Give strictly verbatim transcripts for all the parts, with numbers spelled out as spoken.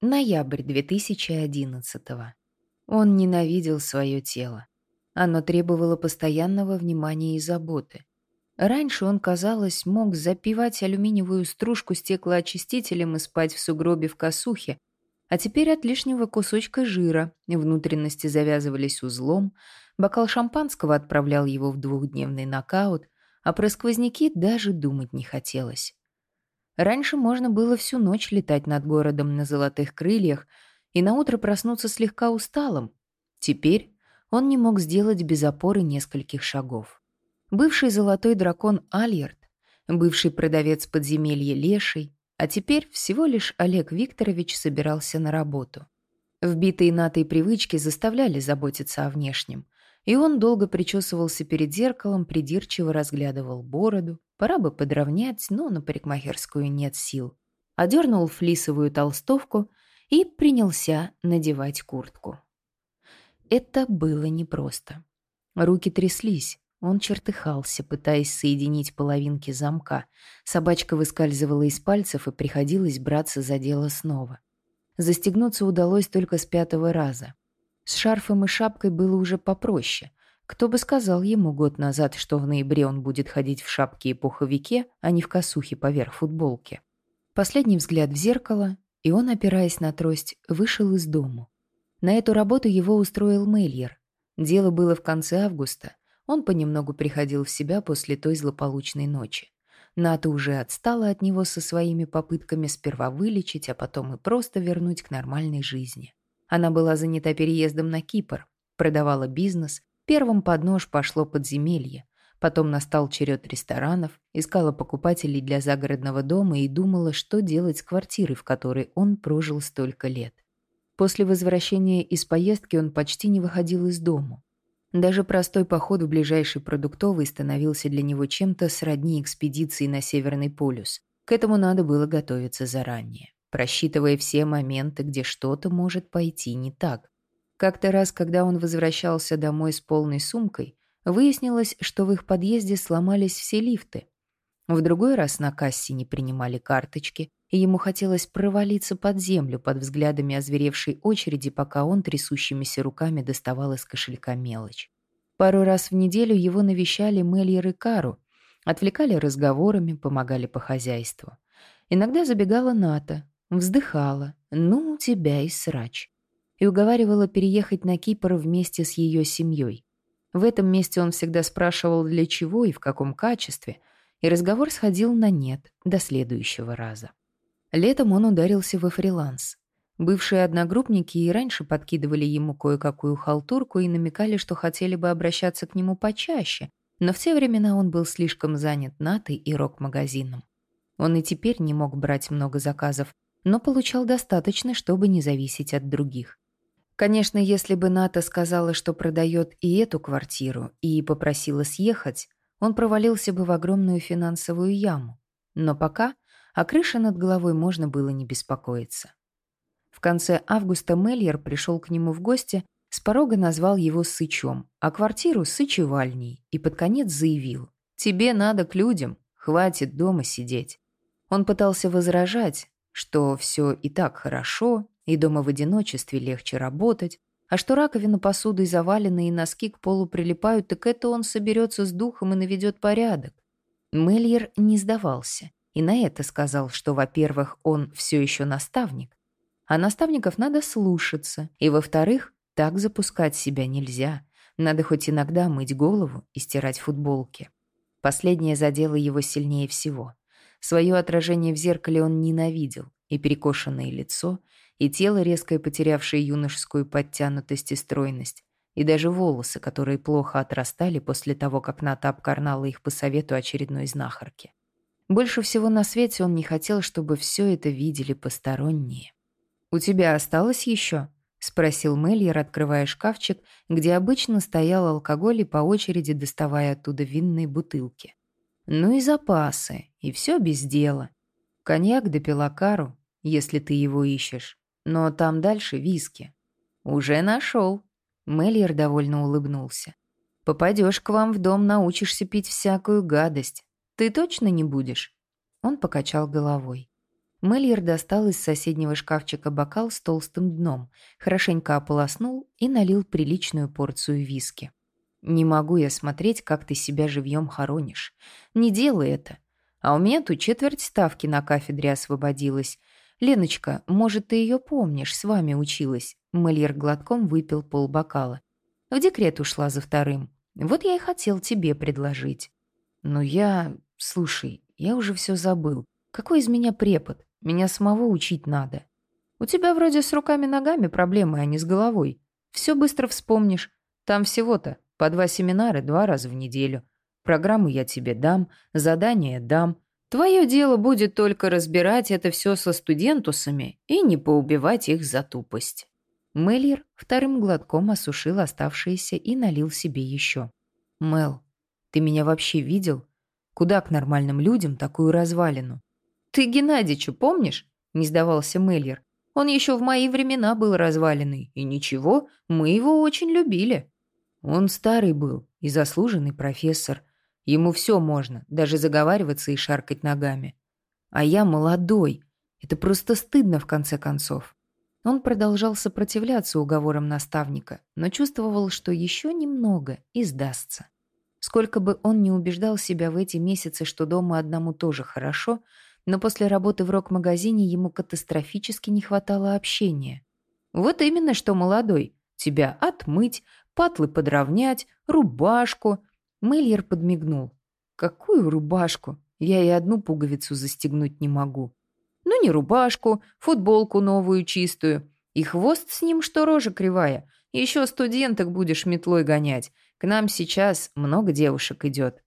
Ноябрь две тысячи одиннадцатого. Он ненавидел свое тело. Оно требовало постоянного внимания и заботы. Раньше он, казалось, мог запивать алюминиевую стружку стеклоочистителем и спать в сугробе в косухе, а теперь от лишнего кусочка жира внутренности завязывались узлом, бокал шампанского отправлял его в двухдневный нокаут, а про сквозняки даже думать не хотелось. Раньше можно было всю ночь летать над городом на золотых крыльях и наутро проснуться слегка усталым. Теперь он не мог сделать без опоры нескольких шагов. Бывший золотой дракон Альярд, бывший продавец подземелья Леший, а теперь всего лишь Олег Викторович собирался на работу. Вбитые натой привычки заставляли заботиться о внешнем, и он долго причесывался перед зеркалом, придирчиво разглядывал бороду. Пора бы подровнять, но на парикмахерскую нет сил. Одернул флисовую толстовку и принялся надевать куртку. Это было непросто. Руки тряслись, он чертыхался, пытаясь соединить половинки замка. Собачка выскальзывала из пальцев, и приходилось браться за дело снова. Застегнуться удалось только с пятого раза. С шарфом и шапкой было уже попроще. Кто бы сказал ему год назад, что в ноябре он будет ходить в шапке и пуховике, а не в косухе поверх футболки. Последний взгляд в зеркало, и он, опираясь на трость, вышел из дому. На эту работу его устроил Мельер. Дело было в конце августа. Он понемногу приходил в себя после той злополучной ночи. Ната уже отстала от него со своими попытками сперва вылечить, а потом и просто вернуть к нормальной жизни. Она была занята переездом на Кипр, продавала бизнес. Первым под нож пошло подземелье. Потом настал черед ресторанов, искала покупателей для загородного дома и думала, что делать с квартирой, в которой он прожил столько лет. После возвращения из поездки он почти не выходил из дому. Даже простой поход в ближайший продуктовый становился для него чем-то сродни экспедиции на Северный полюс. К этому надо было готовиться заранее, просчитывая все моменты, где что-то может пойти не так. Как-то раз, когда он возвращался домой с полной сумкой, выяснилось, что в их подъезде сломались все лифты. В другой раз на кассе не принимали карточки, и ему хотелось провалиться под землю под взглядами озверевшей очереди, пока он трясущимися руками доставал из кошелька мелочь. Пару раз в неделю его навещали Мельер и Кару, отвлекали разговорами, помогали по хозяйству. Иногда забегала Ната, вздыхала «ну, у тебя и срач», и уговаривала переехать на Кипр вместе с ее семьей. В этом месте он всегда спрашивал, для чего и в каком качестве, и разговор сходил на нет до следующего раза. Летом он ударился во фриланс. Бывшие одногруппники и раньше подкидывали ему кое-какую халтурку и намекали, что хотели бы обращаться к нему почаще, но в те времена он был слишком занят Натой и рок-магазином. Он и теперь не мог брать много заказов, но получал достаточно, чтобы не зависеть от других. Конечно, если бы Ната сказала, что продает и эту квартиру, и попросила съехать, он провалился бы в огромную финансовую яму. Но пока о крыше над головой можно было не беспокоиться. В конце августа Мельер пришел к нему в гости, с порога назвал его сычом, а квартиру сычевальней, и под конец заявил: «Тебе надо к людям, хватит дома сидеть». Он пытался возражать, что все и так хорошо, и дома в одиночестве легче работать, а что раковина посудой завалена и носки к полу прилипают, так это он соберется с духом и наведет порядок. Мельер не сдавался, и на это сказал, что, во-первых, он все еще наставник, а наставников надо слушаться, и, во-вторых, так запускать себя нельзя, надо хоть иногда мыть голову и стирать футболки. Последнее задело его сильнее всего. Свое отражение в зеркале он ненавидел, и перекошенное лицо, и тело, резко потерявшее юношескую подтянутость и стройность, и даже волосы, которые плохо отрастали после того, как Ната обкорнала их по совету очередной знахарки. Больше всего на свете он не хотел, чтобы все это видели посторонние. «У тебя осталось еще?» — спросил Мельер, открывая шкафчик, где обычно стоял алкоголь и по очереди доставая оттуда винные бутылки. «Ну и запасы, и все без дела. Коньяк да пилокару, если ты его ищешь. Но там дальше виски». «Уже нашел». Мельер довольно улыбнулся. «Попадешь к вам в дом, научишься пить всякую гадость. Ты точно не будешь?» Он покачал головой. Мэльер достал из соседнего шкафчика бокал с толстым дном, хорошенько ополоснул и налил приличную порцию виски. «Не могу я смотреть, как ты себя живьем хоронишь. Не делай это. А у меня тут четверть ставки на кафедре освободилась. Леночка, может, ты ее помнишь, с вами училась?» Мэльер глотком выпил полбокала. «В декрет ушла за вторым. Вот я и хотел тебе предложить». «Но я... Слушай, я уже все забыл. Какой из меня препод? Меня самого учить надо. У тебя вроде с руками-ногами проблемы, а не с головой. Все быстро вспомнишь. Там всего-то по два семинара два раза в неделю. Программу я тебе дам, задание дам. Твое дело будет только разбирать это все со студентусами и не поубивать их за тупость». Мэльер вторым глотком осушил оставшиеся и налил себе еще. «Мэл, ты меня вообще видел? Куда к нормальным людям такую развалину?» «Ты Геннадича помнишь?» — не сдавался Мэльер. «Он еще в мои времена был разваленный. И ничего, мы его очень любили». «Он старый был и заслуженный профессор. Ему все можно, даже заговариваться и шаркать ногами. А я молодой. Это просто стыдно, в конце концов». Он продолжал сопротивляться уговорам наставника, но чувствовал, что еще немного и сдастся. Сколько бы он ни убеждал себя в эти месяцы, что дома одному тоже хорошо, но после работы в рок-магазине ему катастрофически не хватало общения. «Вот именно что, молодой. Тебя отмыть, патлы подровнять, рубашку». Мэльер подмигнул. «Какую рубашку? Я и одну пуговицу застегнуть не могу». «Ну, не рубашку, футболку новую чистую. И хвост с ним, что рожа кривая. Еще студенток будешь метлой гонять. К нам сейчас много девушек идет».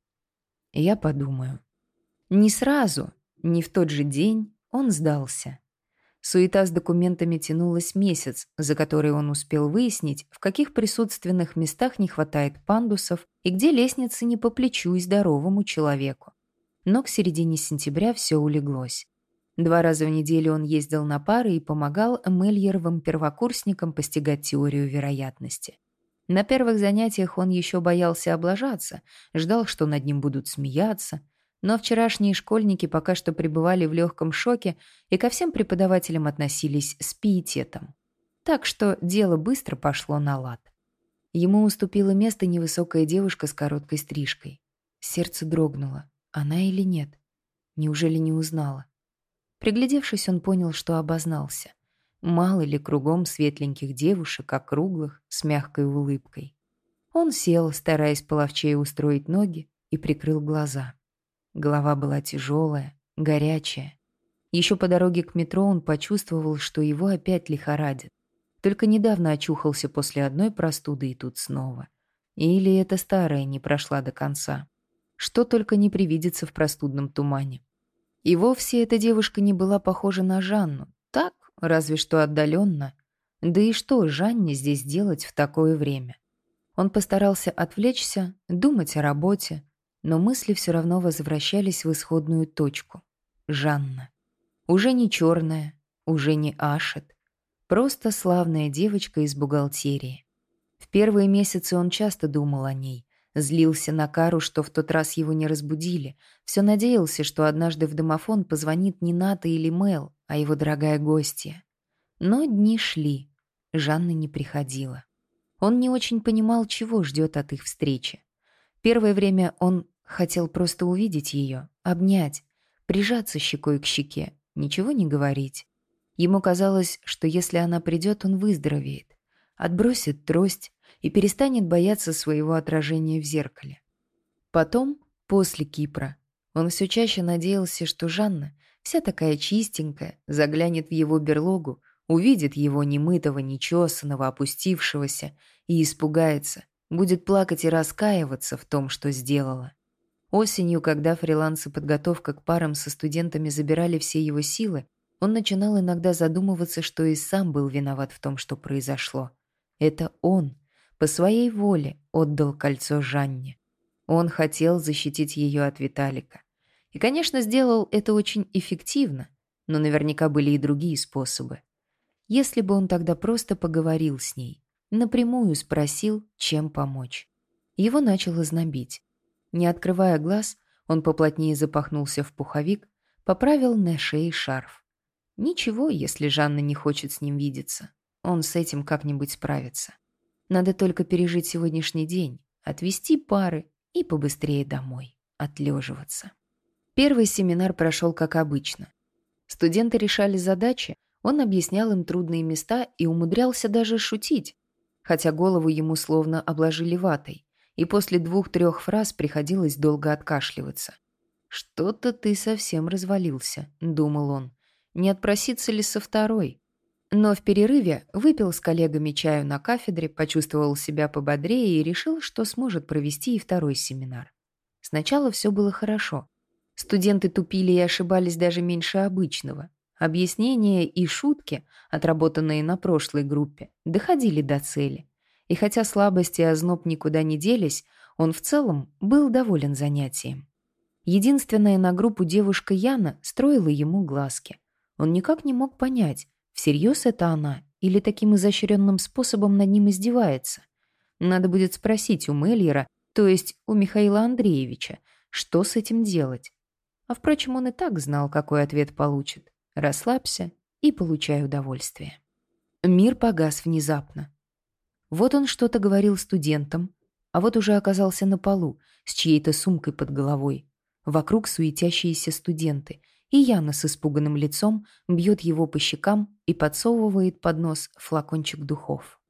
Я подумаю. Не сразу, не в тот же день он сдался. Суета с документами тянулась месяц, за который он успел выяснить, в каких присутственных местах не хватает пандусов и где лестницы не по плечу и здоровому человеку. Но к середине сентября все улеглось. Два раза в неделю он ездил на пары и помогал Мэльеровым первокурсникам постигать теорию вероятности. На первых занятиях он еще боялся облажаться, ждал, что над ним будут смеяться, но вчерашние школьники пока что пребывали в легком шоке и ко всем преподавателям относились с пиететом. Так что дело быстро пошло на лад. Ему уступила место невысокая девушка с короткой стрижкой. Сердце дрогнуло. Она или нет? Неужели не узнала? Приглядевшись, он понял, что обознался. Мало ли кругом светленьких девушек, округлых, с мягкой улыбкой. Он сел, стараясь половчее устроить ноги, и прикрыл глаза. Голова была тяжелая, горячая. Еще по дороге к метро он почувствовал, что его опять лихорадит. Только недавно очухался после одной простуды и тут снова. Или эта старая не прошла до конца. Что только не привидится в простудном тумане. И вовсе эта девушка не была похожа на Жанну. Так, разве что отдаленно. Да и что Жанне здесь делать в такое время? Он постарался отвлечься, думать о работе, но мысли все равно возвращались в исходную точку. Жанна. Уже не черная, уже не Ашет. Просто славная девочка из бухгалтерии. В первые месяцы он часто думал о ней. Злился на Кару, что в тот раз его не разбудили. Все надеялся, что однажды в домофон позвонит не Ната или Мэл, а его дорогая гостья. Но дни шли. Жанна не приходила. Он не очень понимал, чего ждет от их встречи. Первое время он хотел просто увидеть ее, обнять, прижаться щекой к щеке, ничего не говорить. Ему казалось, что если она придет, он выздоровеет, отбросит трость и перестанет бояться своего отражения в зеркале. Потом, после Кипра, он все чаще надеялся, что Жанна, вся такая чистенькая, заглянет в его берлогу, увидит его немытого, нечесанного, опустившегося и испугается, будет плакать и раскаиваться в том, что сделала. Осенью, когда фриланс и подготовка к парам со студентами забирали все его силы, он начинал иногда задумываться, что и сам был виноват в том, что произошло. Это он, по своей воле, отдал кольцо Жанне. Он хотел защитить ее от Виталика. И, конечно, сделал это очень эффективно, но наверняка были и другие способы. Если бы он тогда просто поговорил с ней, напрямую спросил, чем помочь. Его начало знобить. Не открывая глаз, он поплотнее запахнулся в пуховик, поправил на шее шарф. Ничего, если Жанна не хочет с ним видеться. Он с этим как-нибудь справится. Надо только пережить сегодняшний день, отвезти пары и побыстрее домой, отлеживаться. Первый семинар прошел как обычно. Студенты решали задачи, он объяснял им трудные места и умудрялся даже шутить, хотя голову ему словно обложили ватой, и после двух-трех фраз приходилось долго откашливаться. «Что-то ты совсем развалился», — думал он. «Не отпроситься ли со второй?» Но в перерыве выпил с коллегами чаю на кафедре, почувствовал себя пободрее и решил, что сможет провести и второй семинар. Сначала все было хорошо. Студенты тупили и ошибались даже меньше обычного. Объяснения и шутки, отработанные на прошлой группе, доходили до цели. И хотя слабости и озноб никуда не делись, он в целом был доволен занятием. Единственная на группу девушка Яна строила ему глазки. Он никак не мог понять, всерьез это она или таким изощренным способом над ним издевается. Надо будет спросить у Мельера, то есть у Михаила Андреевича, что с этим делать. А впрочем, он и так знал, какой ответ получит. Расслабься и получай удовольствие. Мир погас внезапно. Вот он что-то говорил студентам, а вот уже оказался на полу с чьей-то сумкой под головой. Вокруг суетящиеся студенты, и Яна с испуганным лицом бьет его по щекам и подсовывает под нос флакончик духов.